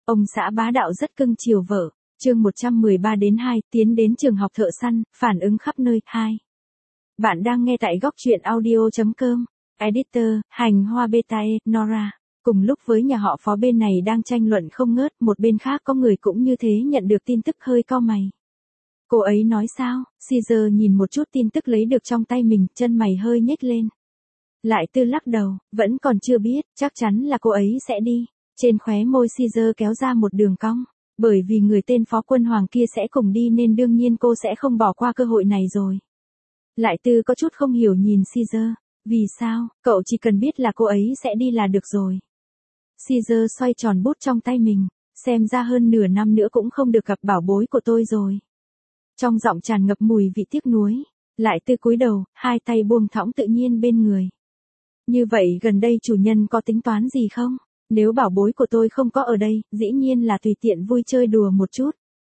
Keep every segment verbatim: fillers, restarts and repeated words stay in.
Ông xã bá đạo rất cưng chiều vợ. Chương một trăm mười ba đến hai, tiến đến trường học thợ săn, phản ứng khắp nơi, hai. Bạn đang nghe tại góc truyện audio chấm com. Editor, Hành Hoa Betae, Nora. Cùng lúc với nhà họ Phó bên này đang tranh luận không ngớt, một bên khác có người cũng như thế nhận được tin tức hơi cau mày. Cô ấy nói sao? Caesar nhìn một chút tin tức lấy được trong tay mình, chân mày hơi nhếch lên. Lại Tư lắc đầu, vẫn còn chưa biết, chắc chắn là cô ấy sẽ đi. Trên khóe môi Caesar kéo ra một đường cong. Bởi vì người tên Phó Quân Hoàng kia sẽ cùng đi nên đương nhiên cô sẽ không bỏ qua cơ hội này rồi. Lại Tư có chút không hiểu nhìn Caesar. Vì sao, cậu chỉ cần biết là cô ấy sẽ đi là được rồi. Caesar xoay tròn bút trong tay mình, xem ra hơn nửa năm nữa cũng không được gặp bảo bối của tôi rồi. Trong giọng tràn ngập mùi vị tiếc nuối, Lại Tư cúi đầu, hai tay buông thõng tự nhiên bên người. Như vậy gần đây chủ nhân có tính toán gì không? Nếu bảo bối của tôi không có ở đây, dĩ nhiên là tùy tiện vui chơi đùa một chút.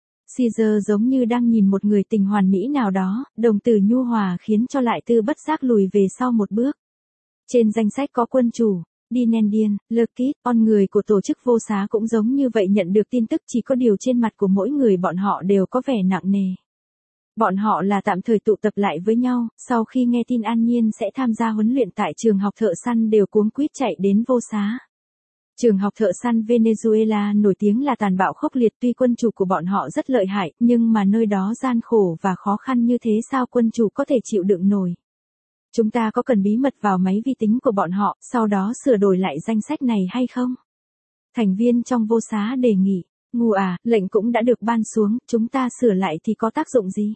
Caesar giống như đang nhìn một người tình hoàn mỹ nào đó, đồng tử nhu hòa khiến cho Lại Tư bất giác lùi về sau một bước. Trên danh sách có quân chủ, Dinendian, Lekit, con người của tổ chức vô xá cũng giống như vậy nhận được tin tức, chỉ có điều trên mặt của mỗi người bọn họ đều có vẻ nặng nề. Bọn họ là tạm thời tụ tập lại với nhau, sau khi nghe tin An Nhiên sẽ tham gia huấn luyện tại trường học thợ săn đều cuống quýt chạy đến vô xá. Trường học thợ săn Venezuela nổi tiếng là tàn bạo khốc liệt, tuy quân chủ của bọn họ rất lợi hại, nhưng mà nơi đó gian khổ và khó khăn như thế sao quân chủ có thể chịu đựng nổi. Chúng ta có cần bí mật vào máy vi tính của bọn họ, sau đó sửa đổi lại danh sách này hay không? Thành viên trong vô xá đề nghị. Ngu à, lệnh cũng đã được ban xuống, chúng ta sửa lại thì có tác dụng gì?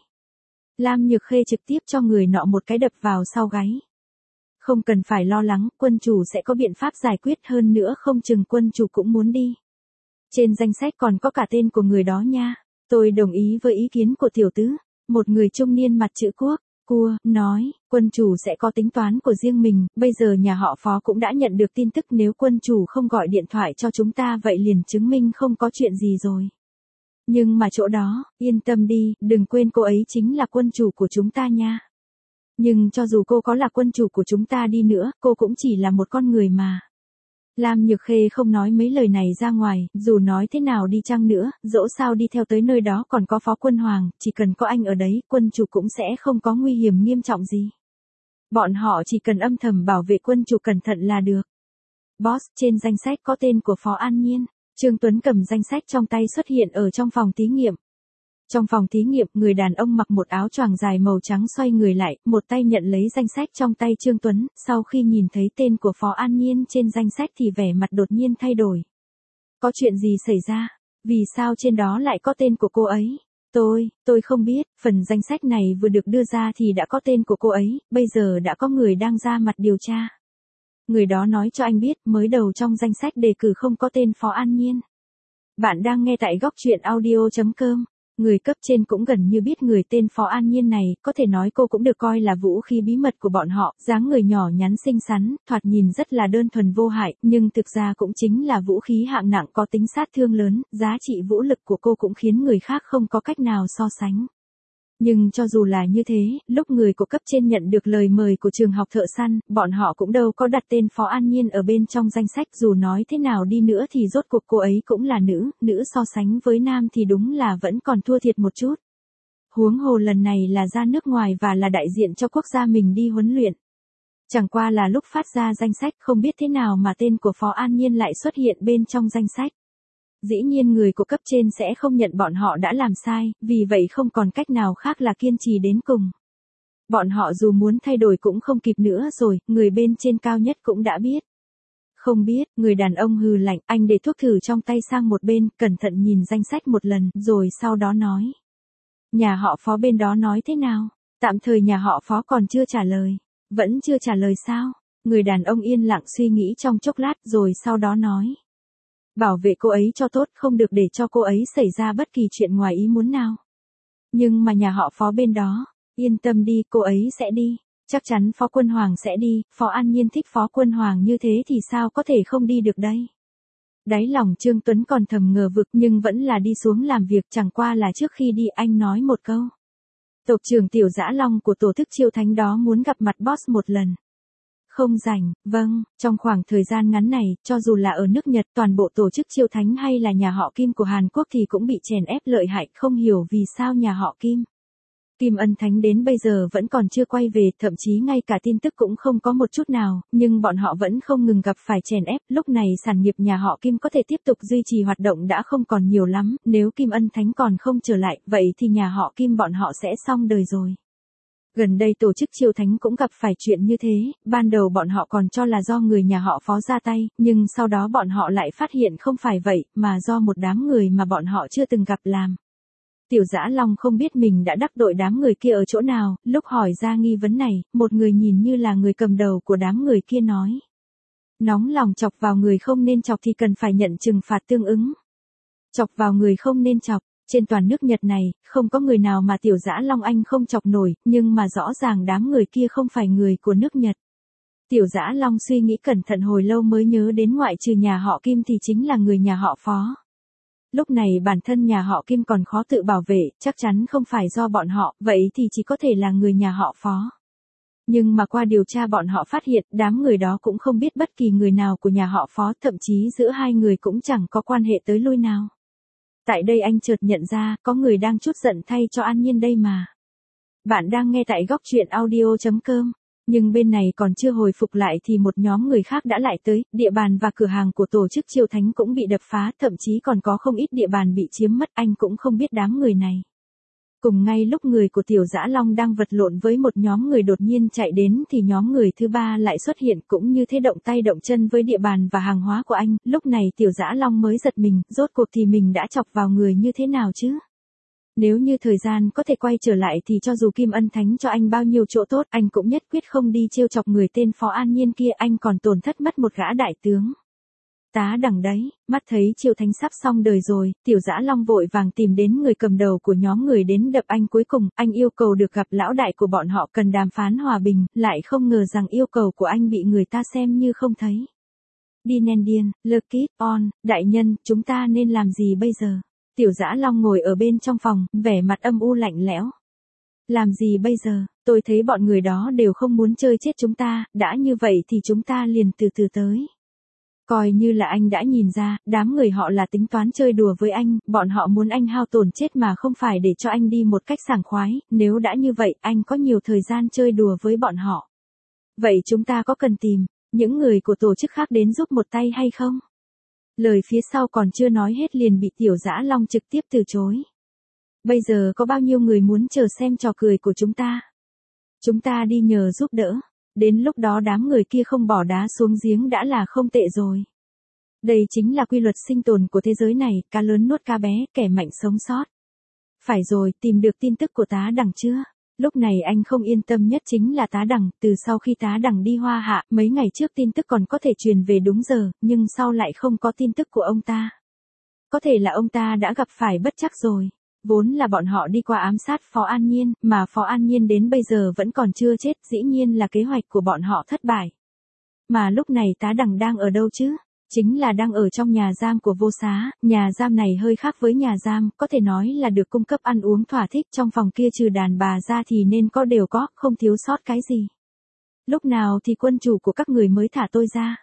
Lam Nhược Khê trực tiếp cho người nọ một cái đập vào sau gáy. Không cần phải lo lắng, quân chủ sẽ có biện pháp giải quyết, hơn nữa không chừng quân chủ cũng muốn đi. Trên danh sách còn có cả tên của người đó nha. Tôi đồng ý với ý kiến của tiểu tứ. Một người trung niên mặt chữ quốc, cua, nói, quân chủ sẽ có tính toán của riêng mình, bây giờ nhà họ Phó cũng đã nhận được tin tức, nếu quân chủ không gọi điện thoại cho chúng ta vậy liền chứng minh không có chuyện gì rồi. Nhưng mà chỗ đó, yên tâm đi, đừng quên cô ấy chính là quân chủ của chúng ta nha. Nhưng cho dù cô có là quân chủ của chúng ta đi nữa, cô cũng chỉ là một con người mà. Lam Nhược Khê không nói mấy lời này ra ngoài, dù nói thế nào đi chăng nữa, dẫu sao đi theo tới nơi đó còn có Phó Quân Hoàng, chỉ cần có anh ở đấy, quân chủ cũng sẽ không có nguy hiểm nghiêm trọng gì. Bọn họ chỉ cần âm thầm bảo vệ quân chủ cẩn thận là được. Boss, trên danh sách có tên của Phó An Nhiên. Trương Tuấn cầm danh sách trong tay xuất hiện ở trong phòng thí nghiệm. Trong phòng thí nghiệm, người đàn ông mặc một áo choàng dài màu trắng xoay người lại, một tay nhận lấy danh sách trong tay Trương Tuấn, sau khi nhìn thấy tên của Phó An Nhiên trên danh sách thì vẻ mặt đột nhiên thay đổi. Có chuyện gì xảy ra? Vì sao trên đó lại có tên của cô ấy? Tôi, tôi không biết, phần danh sách này vừa được đưa ra thì đã có tên của cô ấy, bây giờ đã có người đang ra mặt điều tra. Người đó nói cho anh biết, mới đầu trong danh sách đề cử không có tên Phó An Nhiên. Bạn đang nghe tại góc truyện audio chấm com. Người cấp trên cũng gần như biết người tên Phó An Nhiên này, có thể nói cô cũng được coi là vũ khí bí mật của bọn họ, dáng người nhỏ nhắn xinh xắn, thoạt nhìn rất là đơn thuần vô hại, nhưng thực ra cũng chính là vũ khí hạng nặng có tính sát thương lớn, giá trị vũ lực của cô cũng khiến người khác không có cách nào so sánh. Nhưng cho dù là như thế, lúc người của cấp trên nhận được lời mời của trường học thợ săn, bọn họ cũng đâu có đặt tên Phó An Nhiên ở bên trong danh sách, dù nói thế nào đi nữa thì rốt cuộc cô ấy cũng là nữ, nữ so sánh với nam thì đúng là vẫn còn thua thiệt một chút. Huống hồ lần này là ra nước ngoài và là đại diện cho quốc gia mình đi huấn luyện. Chẳng qua là lúc phát ra danh sách không biết thế nào mà tên của Phó An Nhiên lại xuất hiện bên trong danh sách. Dĩ nhiên người của cấp trên sẽ không nhận bọn họ đã làm sai, vì vậy không còn cách nào khác là kiên trì đến cùng. Bọn họ dù muốn thay đổi cũng không kịp nữa rồi, người bên trên cao nhất cũng đã biết. Không biết, người đàn ông hừ lạnh, anh để thuốc thử trong tay sang một bên, cẩn thận nhìn danh sách một lần, rồi sau đó nói. Nhà họ Phó bên đó nói thế nào? Tạm thời nhà họ Phó còn chưa trả lời. Vẫn chưa trả lời sao? Người đàn ông yên lặng suy nghĩ trong chốc lát rồi sau đó nói. Bảo vệ cô ấy cho tốt, không được để cho cô ấy xảy ra bất kỳ chuyện ngoài ý muốn nào. Nhưng mà nhà họ Phó bên đó, yên tâm đi, cô ấy sẽ đi. Chắc chắn Phó Quân Hoàng sẽ đi, Phó An Nhiên thích Phó Quân Hoàng như thế thì sao có thể không đi được đây. Đáy lòng Trương Tuấn còn thầm ngờ vực nhưng vẫn là đi xuống làm việc, chẳng qua là trước khi đi anh nói một câu. Tộc trưởng Tiểu Dã Long của tổ chức Chiêu Thánh đó muốn gặp mặt boss một lần. Không rảnh, vâng, trong khoảng thời gian ngắn này, cho dù là ở nước Nhật toàn bộ tổ chức Chiêu Thánh hay là nhà họ Kim của Hàn Quốc thì cũng bị chèn ép lợi hại, không hiểu vì sao nhà họ Kim. Kim Ân Thánh đến bây giờ vẫn còn chưa quay về, thậm chí ngay cả tin tức cũng không có một chút nào, nhưng bọn họ vẫn không ngừng gặp phải chèn ép, lúc này sản nghiệp nhà họ Kim có thể tiếp tục duy trì hoạt động đã không còn nhiều lắm, nếu Kim Ân Thánh còn không trở lại, vậy thì nhà họ Kim bọn họ sẽ xong đời rồi. Gần đây tổ chức Chiêu Thánh cũng gặp phải chuyện như thế, ban đầu bọn họ còn cho là do người nhà họ Phó ra tay, nhưng sau đó bọn họ lại phát hiện không phải vậy, mà do một đám người mà bọn họ chưa từng gặp làm. Tiểu Dã Long không biết mình đã đắc tội đám người kia ở chỗ nào, lúc hỏi ra nghi vấn này, một người nhìn như là người cầm đầu của đám người kia nói. Nóng lòng chọc vào người không nên chọc thì cần phải nhận trừng phạt tương ứng. Chọc vào người không nên chọc, trên toàn nước Nhật này, không có người nào mà Tiểu Dã Long anh không chọc nổi, nhưng mà rõ ràng đám người kia không phải người của nước Nhật. Tiểu Dã Long suy nghĩ cẩn thận hồi lâu mới nhớ đến ngoại trừ nhà họ Kim thì chính là người nhà họ Phó. Lúc này bản thân nhà họ Kim còn khó tự bảo vệ, chắc chắn không phải do bọn họ, vậy thì chỉ có thể là người nhà họ Phó. Nhưng mà qua điều tra bọn họ phát hiện đám người đó cũng không biết bất kỳ người nào của nhà họ Phó, thậm chí giữa hai người cũng chẳng có quan hệ tới lui nào. Tại đây anh chợt nhận ra có người đang chút giận thay cho An Nhiên đây mà. Bạn đang nghe tại góc truyện audio chấm com. Nhưng bên này còn chưa hồi phục lại thì một nhóm người khác đã lại tới, địa bàn và cửa hàng của tổ chức Chiêu Thánh cũng bị đập phá, thậm chí còn có không ít địa bàn bị chiếm mất, anh cũng không biết đám người này. Cùng ngay lúc người của Tiểu Dã Long đang vật lộn với một nhóm người đột nhiên chạy đến thì nhóm người thứ ba lại xuất hiện cũng như thế động tay động chân với địa bàn và hàng hóa của anh, lúc này Tiểu Dã Long mới giật mình, rốt cuộc thì mình đã chọc vào người như thế nào chứ? Nếu như thời gian có thể quay trở lại thì cho dù Kim Ân Thánh cho anh bao nhiêu chỗ tốt, anh cũng nhất quyết không đi trêu chọc người tên Phó An Nhiên kia, anh còn tổn thất mất một gã đại tướng. Tá đằng đấy, mắt thấy Chiêu Thánh sắp xong đời rồi, Tiểu Dã Long vội vàng tìm đến người cầm đầu của nhóm người đến đập anh cuối cùng, anh yêu cầu được gặp lão đại của bọn họ cần đàm phán hòa bình, lại không ngờ rằng yêu cầu của anh bị người ta xem như không thấy. Đi nen điên, lơ kít, on, đại nhân, chúng ta nên làm gì bây giờ? Tiểu Dã Long ngồi ở bên trong phòng, vẻ mặt âm u lạnh lẽo. Làm gì bây giờ, tôi thấy bọn người đó đều không muốn chơi chết chúng ta, đã như vậy thì chúng ta liền từ từ tới. Coi như là anh đã nhìn ra, đám người họ là tính toán chơi đùa với anh, bọn họ muốn anh hao tổn chết mà không phải để cho anh đi một cách sảng khoái, nếu đã như vậy, anh có nhiều thời gian chơi đùa với bọn họ. Vậy chúng ta có cần tìm những người của tổ chức khác đến giúp một tay hay không? Lời phía sau còn chưa nói hết liền bị Tiểu Dã Long trực tiếp từ chối. Bây giờ có bao nhiêu người muốn chờ xem trò cười của chúng ta? Chúng ta đi nhờ giúp đỡ. Đến lúc đó đám người kia không bỏ đá xuống giếng đã là không tệ rồi. Đây chính là quy luật sinh tồn của thế giới này, cá lớn nuốt cá bé, kẻ mạnh sống sót. Phải rồi, tìm được tin tức của Tá Đằng chưa? Lúc này anh không yên tâm nhất chính là Tá Đằng, từ sau khi Tá Đằng đi Hoa Hạ, mấy ngày trước tin tức còn có thể truyền về đúng giờ, nhưng sau lại không có tin tức của ông ta. Có thể là ông ta đã gặp phải bất trắc rồi. Vốn là bọn họ đi qua ám sát Phó An Nhiên, mà Phó An Nhiên đến bây giờ vẫn còn chưa chết, dĩ nhiên là kế hoạch của bọn họ thất bại. Mà lúc này Tá Đằng đang ở đâu chứ? Chính là đang ở trong nhà giam của Vô Xá, nhà giam này hơi khác với nhà giam, có thể nói là được cung cấp ăn uống thỏa thích, trong phòng kia trừ đàn bà ra thì nên có đều có, không thiếu sót cái gì. Lúc nào thì quân chủ của các người mới thả tôi ra?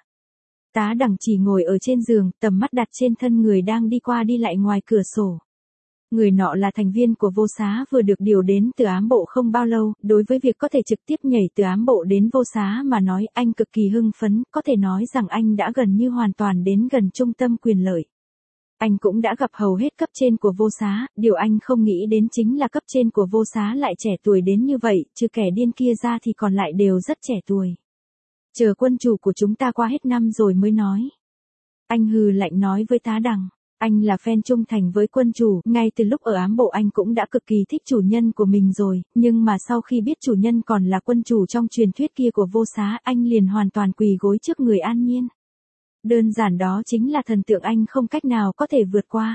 Tá Đằng chỉ ngồi ở trên giường, tầm mắt đặt trên thân người đang đi qua đi lại ngoài cửa sổ. Người nọ là thành viên của Vô Xá vừa được điều đến từ ám bộ không bao lâu, đối với việc có thể trực tiếp nhảy từ ám bộ đến Vô Xá mà nói anh cực kỳ hưng phấn, có thể nói rằng anh đã gần như hoàn toàn đến gần trung tâm quyền lợi. Anh cũng đã gặp hầu hết cấp trên của Vô Xá, điều anh không nghĩ đến chính là cấp trên của Vô Xá lại trẻ tuổi đến như vậy, trừ kẻ điên kia ra thì còn lại đều rất trẻ tuổi. Chờ quân chủ của chúng ta qua hết năm rồi mới nói. Anh hừ lạnh nói với Tá Đằng. Anh là fan trung thành với quân chủ, ngay từ lúc ở ám bộ anh cũng đã cực kỳ thích chủ nhân của mình rồi, nhưng mà sau khi biết chủ nhân còn là quân chủ trong truyền thuyết kia của Vô Xá, anh liền hoàn toàn quỳ gối trước người An Nhiên. Đơn giản đó chính là thần tượng anh không cách nào có thể vượt qua.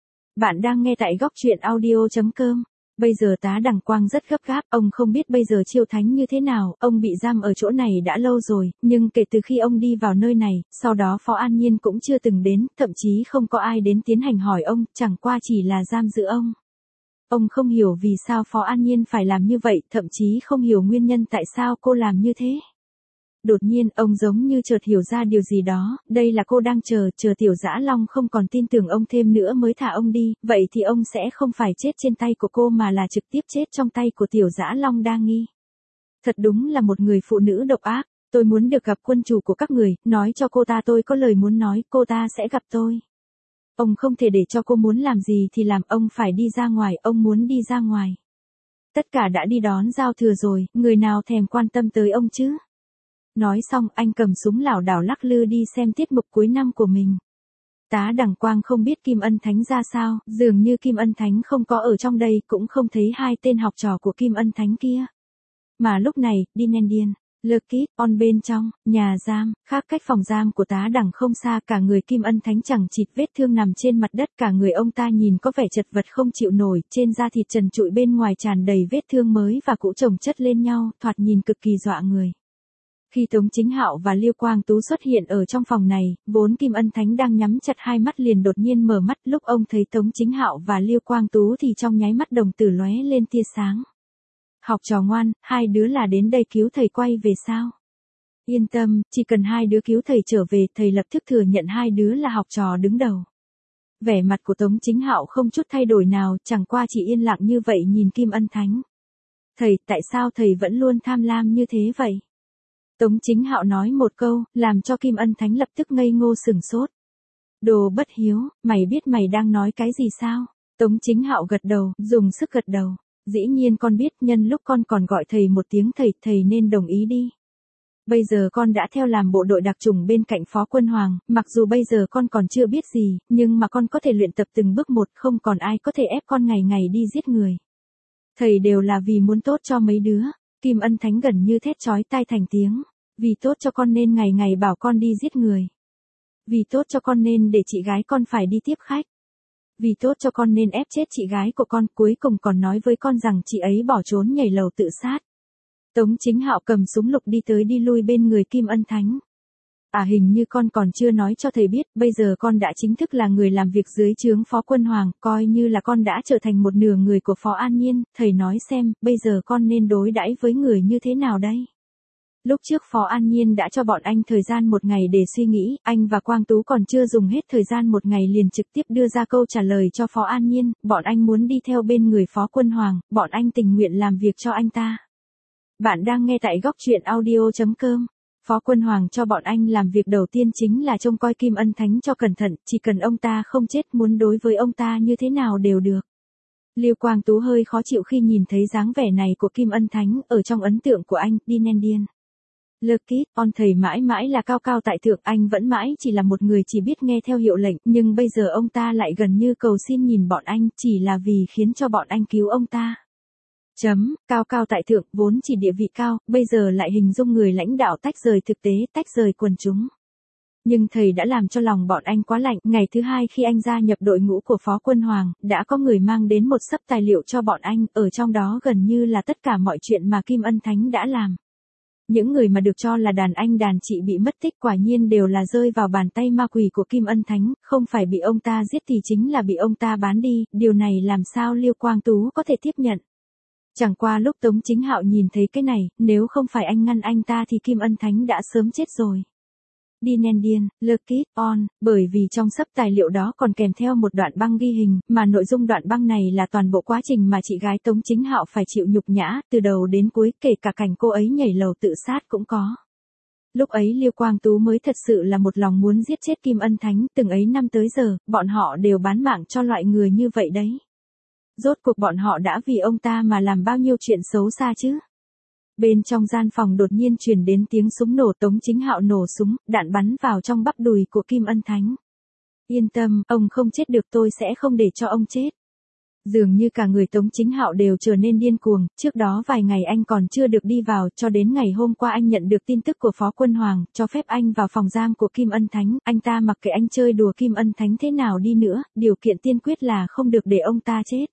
Bạn đang nghe tại góc truyện audio chấm com. Bây giờ Tá Đằng Quang rất gấp gáp, ông không biết bây giờ Chiêu Thánh như thế nào, ông bị giam ở chỗ này đã lâu rồi, nhưng kể từ khi ông đi vào nơi này, sau đó Phó An Nhiên cũng chưa từng đến, thậm chí không có ai đến tiến hành hỏi ông, chẳng qua chỉ là giam giữ ông. Ông không hiểu vì sao Phó An Nhiên phải làm như vậy, thậm chí không hiểu nguyên nhân tại sao cô làm như thế. Đột nhiên, ông giống như chợt hiểu ra điều gì đó, đây là cô đang chờ, chờ Tiểu Dã Long không còn tin tưởng ông thêm nữa mới thả ông đi, vậy thì ông sẽ không phải chết trên tay của cô mà là trực tiếp chết trong tay của Tiểu Dã Long đa nghi. Thật đúng là một người phụ nữ độc ác, tôi muốn được gặp quân chủ của các người, nói cho cô ta tôi có lời muốn nói, cô ta sẽ gặp tôi. Ông không thể để cho cô muốn làm gì thì làm, ông phải đi ra ngoài, ông muốn đi ra ngoài. Tất cả đã đi đón giao thừa rồi, người nào thèm quan tâm tới ông chứ? Nói xong, anh cầm súng lảo đảo lắc lư đi xem tiết mục cuối năm của mình. Tá Đằng Quang không biết Kim Ân Thánh ra sao, dường như Kim Ân Thánh không có ở trong đây, cũng không thấy hai tên học trò của Kim Ân Thánh kia. Mà lúc này, đi nen điên. Lucky, on bên trong, nhà giam, khác cách phòng giam của Tá Đằng không xa, cả người Kim Ân Thánh chẳng chịt vết thương nằm trên mặt đất, cả người ông ta nhìn có vẻ chật vật không chịu nổi, trên da thịt trần trụi bên ngoài tràn đầy vết thương mới và cũ chồng chất lên nhau, thoạt nhìn cực kỳ dọa người. Khi Tống Chính Hạo và Liêu Quang Tú xuất hiện ở trong phòng này, vốn Kim Ân Thánh đang nhắm chặt hai mắt liền đột nhiên mở mắt, lúc ông thấy Tống Chính Hạo và Liêu Quang Tú thì trong nháy mắt đồng tử lóe lên tia sáng. Học trò ngoan, hai đứa là đến đây cứu thầy quay về sao? Yên tâm, chỉ cần hai đứa cứu thầy trở về, thầy lập tức thừa nhận hai đứa là học trò đứng đầu. Vẻ mặt của Tống Chính Hạo không chút thay đổi nào, chẳng qua chỉ yên lặng như vậy nhìn Kim Ân Thánh. Thầy, tại sao thầy vẫn luôn tham lam như thế vậy? Tống Chính Hạo nói một câu, làm cho Kim Ân Thánh lập tức ngây ngô sừng sốt. Đồ bất hiếu, mày biết mày đang nói cái gì sao? Tống Chính Hạo gật đầu, dùng sức gật đầu. Dĩ nhiên con biết, nhân lúc con còn gọi thầy một tiếng thầy, thầy nên đồng ý đi. Bây giờ con đã theo làm bộ đội đặc chủng bên cạnh Phó Quân Hoàng, mặc dù bây giờ con còn chưa biết gì, nhưng mà con có thể luyện tập từng bước một, không còn ai có thể ép con ngày ngày đi giết người. Thầy đều là vì muốn tốt cho mấy đứa. Kim Ân Thánh gần như thét chói tai thành tiếng. Vì tốt cho con nên ngày ngày bảo con đi giết người. Vì tốt cho con nên để chị gái con phải đi tiếp khách. Vì tốt cho con nên ép chết chị gái của con, cuối cùng còn nói với con rằng chị ấy bỏ trốn nhảy lầu tự sát. Tống Chính Hạo cầm súng lục đi tới đi lui bên người Kim Ân Thánh. À, hình như con còn chưa nói cho thầy biết, bây giờ con đã chính thức là người làm việc dưới trướng Phó Quân Hoàng, coi như là con đã trở thành một nửa người của Phó An Nhiên, thầy nói xem, bây giờ con nên đối đãi với người như thế nào đây? Lúc trước Phó An Nhiên đã cho bọn anh thời gian một ngày để suy nghĩ, anh và Quang Tú còn chưa dùng hết thời gian một ngày liền trực tiếp đưa ra câu trả lời cho Phó An Nhiên, bọn anh muốn đi theo bên người Phó Quân Hoàng, bọn anh tình nguyện làm việc cho anh ta. Bạn đang nghe tại góc truyện audio chấm com. Phó Quân Hoàng cho bọn anh làm việc đầu tiên chính là trông coi Kim Ân Thánh cho cẩn thận, chỉ cần ông ta không chết, muốn đối với ông ta như thế nào đều được. Liêu Quang Tú hơi khó chịu khi nhìn thấy dáng vẻ này của Kim Ân Thánh, ở trong ấn tượng của anh, đi nen điên. Lucky, on thầy mãi mãi là cao cao tại thượng, anh vẫn mãi chỉ là một người chỉ biết nghe theo hiệu lệnh, nhưng bây giờ ông ta lại gần như cầu xin nhìn bọn anh, chỉ là vì khiến cho bọn anh cứu ông ta. Chấm, cao cao tại thượng, vốn chỉ địa vị cao, bây giờ lại hình dung người lãnh đạo tách rời thực tế, tách rời quần chúng. Nhưng thầy đã làm cho lòng bọn anh quá lạnh, ngày thứ hai khi anh gia nhập đội ngũ của Phó Quân Hoàng, đã có người mang đến một xấp tài liệu cho bọn anh, ở trong đó gần như là tất cả mọi chuyện mà Kim Ân Thánh đã làm. Những người mà được cho là đàn anh đàn chị bị mất tích quả nhiên đều là rơi vào bàn tay ma quỷ của Kim Ân Thánh, không phải bị ông ta giết thì chính là bị ông ta bán đi, điều này làm sao Liêu Quang Tú có thể tiếp nhận. Chẳng qua lúc Tống Chính Hạo nhìn thấy cái này, nếu không phải anh ngăn anh ta thì Kim Ân Thánh đã sớm chết rồi. Đi nen điên, Lucky, on, bởi vì trong xấp tài liệu đó còn kèm theo một đoạn băng ghi hình, mà nội dung đoạn băng này là toàn bộ quá trình mà chị gái Tống Chính Hạo phải chịu nhục nhã, từ đầu đến cuối, kể cả cảnh cô ấy nhảy lầu tự sát cũng có. Lúc ấy Liêu Quang Tú mới thật sự là một lòng muốn giết chết Kim Ân Thánh, từng ấy năm tới giờ, bọn họ đều bán mạng cho loại người như vậy đấy. Rốt cuộc bọn họ đã vì ông ta mà làm bao nhiêu chuyện xấu xa chứ? Bên trong gian phòng đột nhiên truyền đến tiếng súng nổ, Tống Chính Hạo nổ súng, đạn bắn vào trong bắp đùi của Kim Ân Thánh. Yên tâm, ông không chết được, tôi sẽ không để cho ông chết. Dường như cả người Tống Chính Hạo đều trở nên điên cuồng, trước đó vài ngày anh còn chưa được đi vào, cho đến ngày hôm qua anh nhận được tin tức của Phó Quân Hoàng, cho phép anh vào phòng giam của Kim Ân Thánh, anh ta mặc kệ anh chơi đùa Kim Ân Thánh thế nào đi nữa, điều kiện tiên quyết là không được để ông ta chết.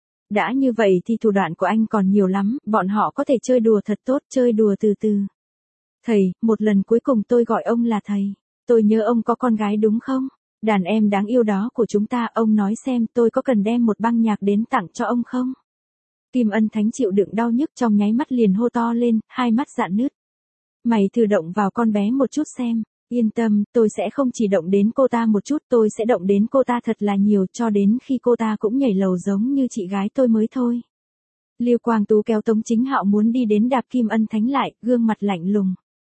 Đã như vậy thì thủ đoạn của anh còn nhiều lắm, bọn họ có thể chơi đùa thật tốt, chơi đùa từ từ. Thầy, một lần cuối cùng tôi gọi ông là thầy. Tôi nhớ ông có con gái đúng không? Đàn em đáng yêu đó của chúng ta, ông nói xem tôi có cần đem một băng nhạc đến tặng cho ông không? Kim Ân Thánh chịu đựng đau nhức trong nháy mắt liền hô to lên, hai mắt rạn nứt. Mày thử động vào con bé một chút xem. Yên tâm, tôi sẽ không chỉ động đến cô ta một chút, tôi sẽ động đến cô ta thật là nhiều, cho đến khi cô ta cũng nhảy lầu giống như chị gái tôi mới thôi. Lưu Quang Tú kéo Tống Chính Hạo muốn đi đến đạp Kim Ân Thánh lại, gương mặt lạnh lùng.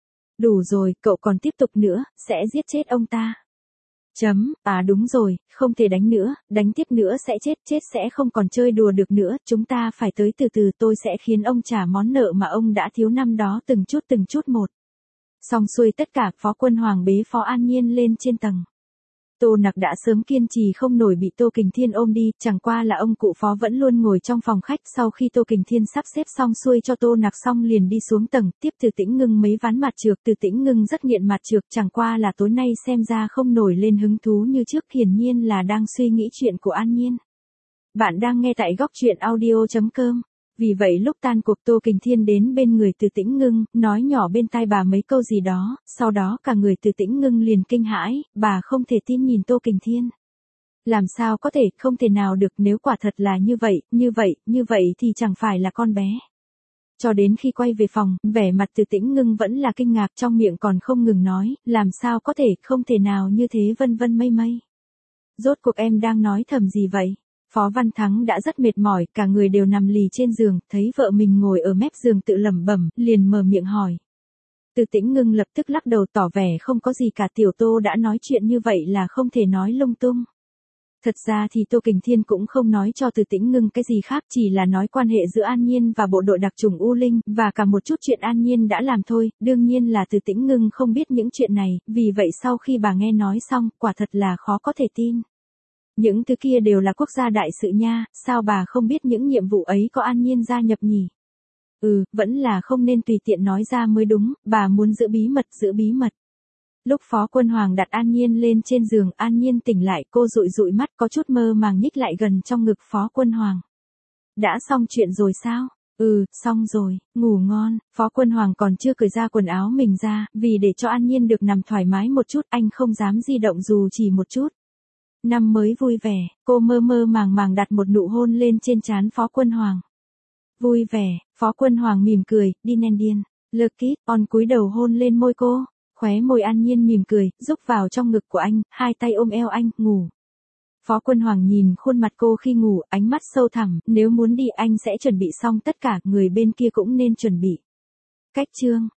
Đủ rồi, cậu còn tiếp tục nữa, sẽ giết chết ông ta. Chấm, à đúng rồi, không thể đánh nữa, đánh tiếp nữa sẽ chết, chết sẽ không còn chơi đùa được nữa, chúng ta phải tới từ từ, tôi sẽ khiến ông trả món nợ mà ông đã thiếu năm đó từng chút từng chút một. Xong xuôi tất cả, Phó Quân Hoàng bế Phó An Nhiên lên trên tầng. Tô Nặc đã sớm kiên trì không nổi bị Tô Kình Thiên ôm đi, chẳng qua là ông cụ Phó vẫn luôn ngồi trong phòng khách, sau khi Tô Kình Thiên sắp xếp xong xuôi cho Tô Nặc xong liền đi xuống tầng, tiếp Từ Tĩnh Ngưng mấy ván mặt trược, Từ Tĩnh Ngưng rất nghiện mặt trược, chẳng qua là tối nay xem ra không nổi lên hứng thú như trước, hiển nhiên là đang suy nghĩ chuyện của An Nhiên. Bạn đang nghe tại góc truyện audio chấm com. Vì vậy lúc tan cuộc Tô Kình Thiên đến bên người Từ Tĩnh Ngưng, nói nhỏ bên tai bà mấy câu gì đó, sau đó cả người Từ Tĩnh Ngưng liền kinh hãi, bà không thể tin nhìn Tô Kình Thiên. Làm sao có thể, không thể nào được, nếu quả thật là như vậy, như vậy, như vậy thì chẳng phải là con bé. Cho đến khi quay về phòng, vẻ mặt Từ Tĩnh Ngưng vẫn là kinh ngạc, trong miệng còn không ngừng nói, làm sao có thể, không thể nào như thế vân vân mây mây. Rốt cuộc em đang nói thầm gì vậy? Phó Văn Thắng đã rất mệt mỏi, cả người đều nằm lì trên giường, thấy vợ mình ngồi ở mép giường tự lẩm bẩm, liền mở miệng hỏi. Từ Tĩnh Ngưng lập tức lắc đầu tỏ vẻ không có gì cả, tiểu Tô đã nói chuyện như vậy là không thể nói lung tung. Thật ra thì Tô Kình Thiên cũng không nói cho Từ Tĩnh Ngưng cái gì khác, chỉ là nói quan hệ giữa An Nhiên và bộ đội đặc chủng U Linh, và cả một chút chuyện An Nhiên đã làm thôi, đương nhiên là Từ Tĩnh Ngưng không biết những chuyện này, vì vậy sau khi bà nghe nói xong, quả thật là khó có thể tin. Những thứ kia đều là quốc gia đại sự nha, sao bà không biết những nhiệm vụ ấy có An Nhiên gia nhập nhỉ? Ừ, vẫn là không nên tùy tiện nói ra mới đúng, bà muốn giữ bí mật, giữ bí mật. Lúc Phó Quân Hoàng đặt An Nhiên lên trên giường, An Nhiên tỉnh lại, cô dụi dụi mắt có chút mơ màng nhích lại gần trong ngực Phó Quân Hoàng. Đã xong chuyện rồi sao? Ừ, xong rồi, ngủ ngon. Phó Quân Hoàng còn chưa cởi ra quần áo mình ra, vì để cho An Nhiên được nằm thoải mái một chút, anh không dám di động dù chỉ một chút. Năm mới vui vẻ, cô mơ mơ màng màng đặt một nụ hôn lên trên trán Phó Quân Hoàng. Vui vẻ, Phó Quân Hoàng mỉm cười, đi nen điên. Lơ kít, on cúi đầu hôn lên môi cô. Khóe môi An Nhiên mỉm cười, rúc vào trong ngực của anh, hai tay ôm eo anh, ngủ. Phó Quân Hoàng nhìn khuôn mặt cô khi ngủ, ánh mắt sâu thẳm, nếu muốn đi anh sẽ chuẩn bị xong tất cả, người bên kia cũng nên chuẩn bị. Cách chương.